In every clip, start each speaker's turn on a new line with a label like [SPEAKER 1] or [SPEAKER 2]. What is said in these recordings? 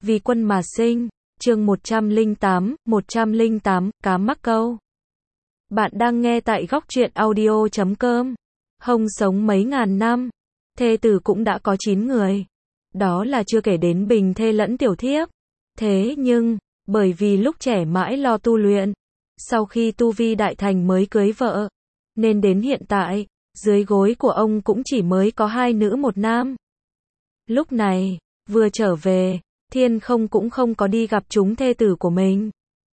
[SPEAKER 1] Vì quân mà sinh, chương 108, cá mắc câu. Bạn đang nghe tại góc truyện audio.com. Hồng sống mấy ngàn năm, thê tử cũng đã có 9 người. Đó là chưa kể đến bình thê lẫn tiểu thiếp. Thế nhưng, bởi vì lúc trẻ mãi lo tu luyện, sau khi tu vi đại thành mới cưới vợ, nên đến hiện tại, dưới gối của ông cũng chỉ mới có 2 nữ 1 nam. Lúc này, vừa trở về, Thiên Không cũng không có đi gặp chúng thê tử của mình.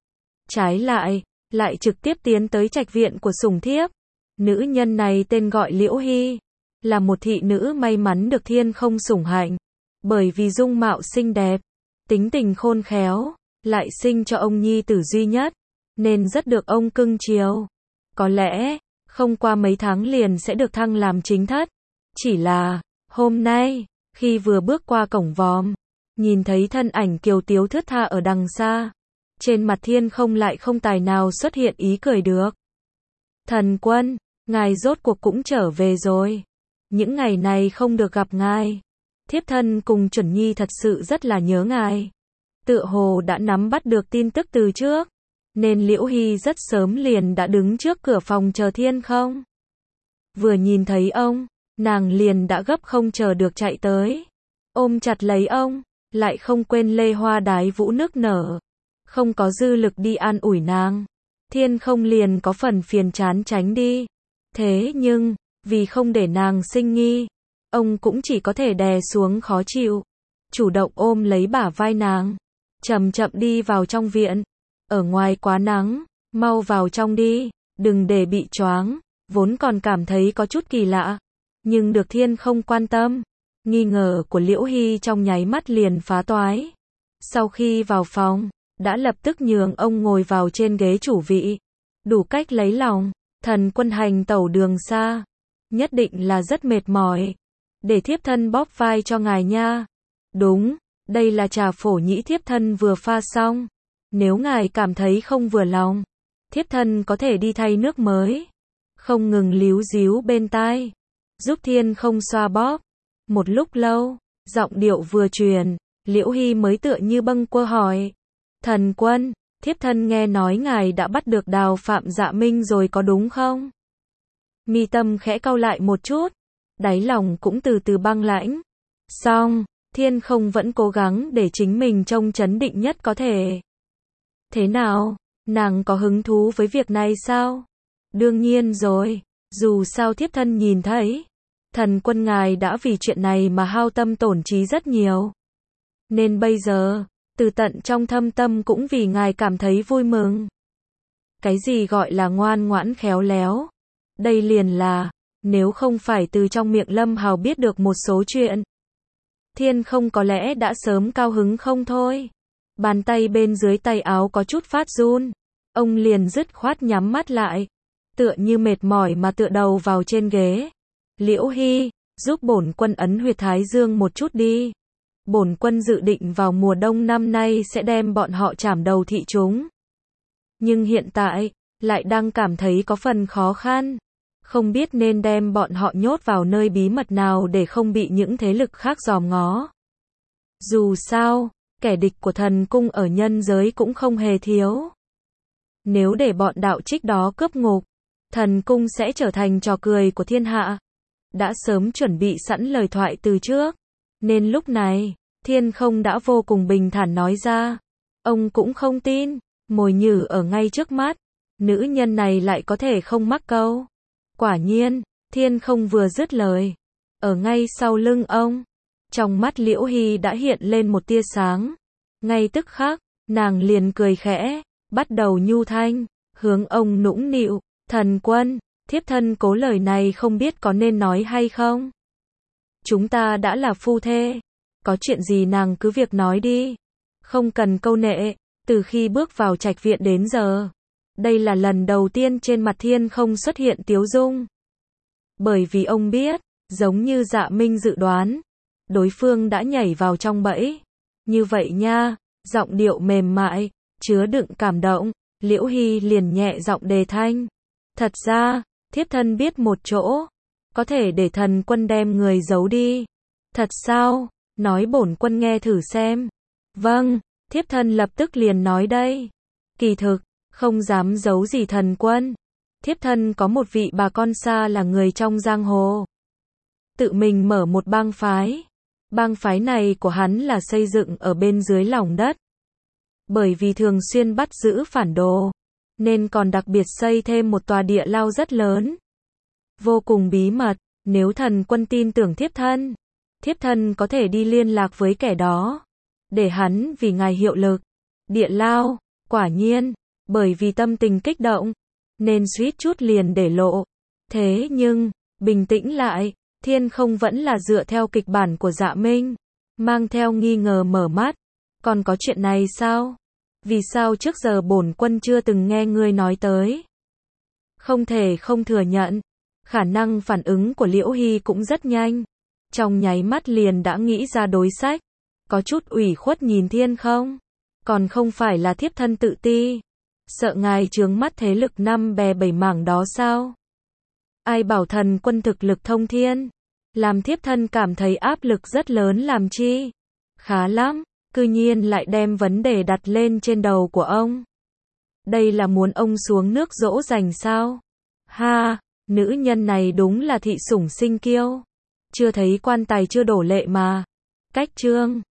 [SPEAKER 1] Trái lại trực tiếp tiến tới trạch viện của sủng thiếp. Nữ nhân này tên gọi Liễu Hy, là một thị nữ may mắn được Thiên Không sủng hạnh, bởi vì dung mạo xinh đẹp, tính tình khôn khéo, lại sinh cho ông nhi tử duy nhất, nên rất được ông cưng chiều. Có lẽ, không qua mấy tháng liền sẽ được thăng làm chính thất. Chỉ là, hôm nay, khi vừa bước qua cổng vòm, nhìn thấy thân ảnh kiều tiếu thướt tha ở đằng xa, trên mặt Thiên Không lại không tài nào xuất hiện ý cười được. Thần quân, ngài rốt cuộc cũng trở về rồi. Những ngày này không được gặp ngài, thiếp thân cùng chuẩn nhi thật sự rất là nhớ ngài. Tựa hồ đã nắm bắt được tin tức từ trước, nên Liễu Hy rất sớm liền đã đứng trước cửa phòng chờ Thiên Không. Vừa nhìn thấy ông, nàng liền đã gấp không chờ được chạy tới, ôm chặt lấy ông, lại không quên lê hoa đái vũ nức nở. Không có dư lực đi an ủi nàng, Thiên Không liền có phần phiền chán tránh đi. Thế nhưng, vì không để nàng sinh nghi, ông cũng chỉ có thể đè xuống khó chịu, chủ động ôm lấy bả vai nàng, chậm chậm đi vào trong viện. Ở ngoài quá nắng, mau vào trong đi, đừng để bị choáng. Vốn còn cảm thấy có chút kỳ lạ, nhưng được Thiên Không quan tâm, nghi ngờ của Liễu Hy trong nháy mắt liền phá toái. Sau khi vào phòng, đã lập tức nhường ông ngồi vào trên ghế chủ vị, đủ cách lấy lòng. Thần quân hành tẩu đường xa, nhất định là rất mệt mỏi, để thiếp thân bóp vai cho ngài nha. Đúng, đây là trà phổ nhĩ thiếp thân vừa pha xong, nếu ngài cảm thấy không vừa lòng, thiếp thân có thể đi thay nước mới. Không ngừng líu díu bên tai, giúp Thiên Không xoa bóp. Một lúc lâu, giọng điệu vừa truyền, Liễu Hy mới tựa như bâng quơ hỏi: thần quân, thiếp thân nghe nói ngài đã bắt được Đào Phạm Dạ Minh rồi có đúng không? Mi tâm khẽ cau lại một chút, đáy lòng cũng từ từ băng lãnh. Song, Thiên Không vẫn cố gắng để chính mình trông trấn định nhất có thể. Thế nào, nàng có hứng thú với việc này sao? Đương nhiên rồi, dù sao thiếp thân nhìn thấy, thần quân ngài đã vì chuyện này mà hao tâm tổn trí rất nhiều. Nên bây giờ, từ tận trong thâm tâm cũng vì ngài cảm thấy vui mừng. Cái gì gọi là ngoan ngoãn khéo léo? Đây liền là, nếu không phải từ trong miệng Lâm Hào biết được một số chuyện, Thiên Không có lẽ đã sớm cao hứng không thôi. Bàn tay bên dưới tay áo có chút phát run, ông liền dứt khoát nhắm mắt lại, tựa như mệt mỏi mà tựa đầu vào trên ghế. Liễu Hy, giúp bổn quân ấn huyệt thái dương một chút đi. Bổn quân dự định vào mùa đông năm nay sẽ đem bọn họ trảm đầu thị chúng. Nhưng hiện tại, lại đang cảm thấy có phần khó khăn. Không biết nên đem bọn họ nhốt vào nơi bí mật nào để không bị những thế lực khác dòm ngó. Dù sao, kẻ địch của thần cung ở nhân giới cũng không hề thiếu. Nếu để bọn đạo trích đó cướp ngục, thần cung sẽ trở thành trò cười của thiên hạ. Đã sớm chuẩn bị sẵn lời thoại từ trước, nên lúc này, Thiên Không đã vô cùng bình thản nói ra. Ông cũng không tin, mồi nhử ở ngay trước mắt, nữ nhân này lại có thể không mắc câu. Quả nhiên, Thiên Không vừa dứt lời, ở ngay sau lưng ông, trong mắt Liễu Hy đã hiện lên một tia sáng. Ngay tức khắc, nàng liền cười khẽ, bắt đầu nhu thanh, hướng ông nũng nịu: thần quân, thiếp thân cố lời này không biết có nên nói hay không. Chúng ta đã là phu thê, có chuyện gì nàng cứ việc nói đi, không cần câu nệ. Từ khi bước vào trạch viện đến giờ, đây là lần đầu tiên trên mặt Thiên Không xuất hiện tiếu dung. Bởi vì ông biết, giống như Dạ Minh dự đoán, đối phương đã nhảy vào trong bẫy. Như vậy nha, giọng điệu mềm mại, chứa đựng cảm động, Liễu Hy liền nhẹ giọng đề thanh: thật ra, thiếp thân biết một chỗ, có thể để thần quân đem người giấu đi. Thật sao? Nói bổn quân nghe thử xem. Vâng, thiếp thân lập tức liền nói đây. Kỳ thực, không dám giấu gì thần quân. Thiếp thân có một vị bà con xa là người trong giang hồ. Tự mình mở một bang phái. Bang phái này của hắn là xây dựng ở bên dưới lòng đất. Bởi vì thường xuyên bắt giữ phản đồ, nên còn đặc biệt xây thêm một tòa địa lao rất lớn. Vô cùng bí mật, nếu thần quân tin tưởng thiếp thân có thể đi liên lạc với kẻ đó, để hắn vì ngài hiệu lực. Địa lao, quả nhiên, bởi vì tâm tình kích động, nên suýt chút liền để lộ. Thế nhưng, bình tĩnh lại, Thiên Không vẫn là dựa theo kịch bản của Dạ Minh, mang theo nghi ngờ mở mắt. Còn có chuyện này sao? Vì sao trước giờ bổn quân chưa từng nghe ngươi nói tới? Không thể không thừa nhận, khả năng phản ứng của Liễu Hy cũng rất nhanh. Trong nháy mắt liền đã nghĩ ra đối sách. Có chút ủy khuất nhìn Thiên Không. Còn không phải là thiếp thân tự ti. Sợ ngài chướng mắt thế lực năm bè bảy mảng đó sao? Ai bảo thần quân thực lực thông thiên? Làm thiếp thân cảm thấy áp lực rất lớn làm chi? Khá lắm, cư nhiên lại đem vấn đề đặt lên trên đầu của ông. Đây là muốn ông xuống nước dỗ dành sao? Ha, nữ nhân này đúng là thị sủng sinh kiêu. Chưa thấy quan tài chưa đổ lệ mà. Cách chương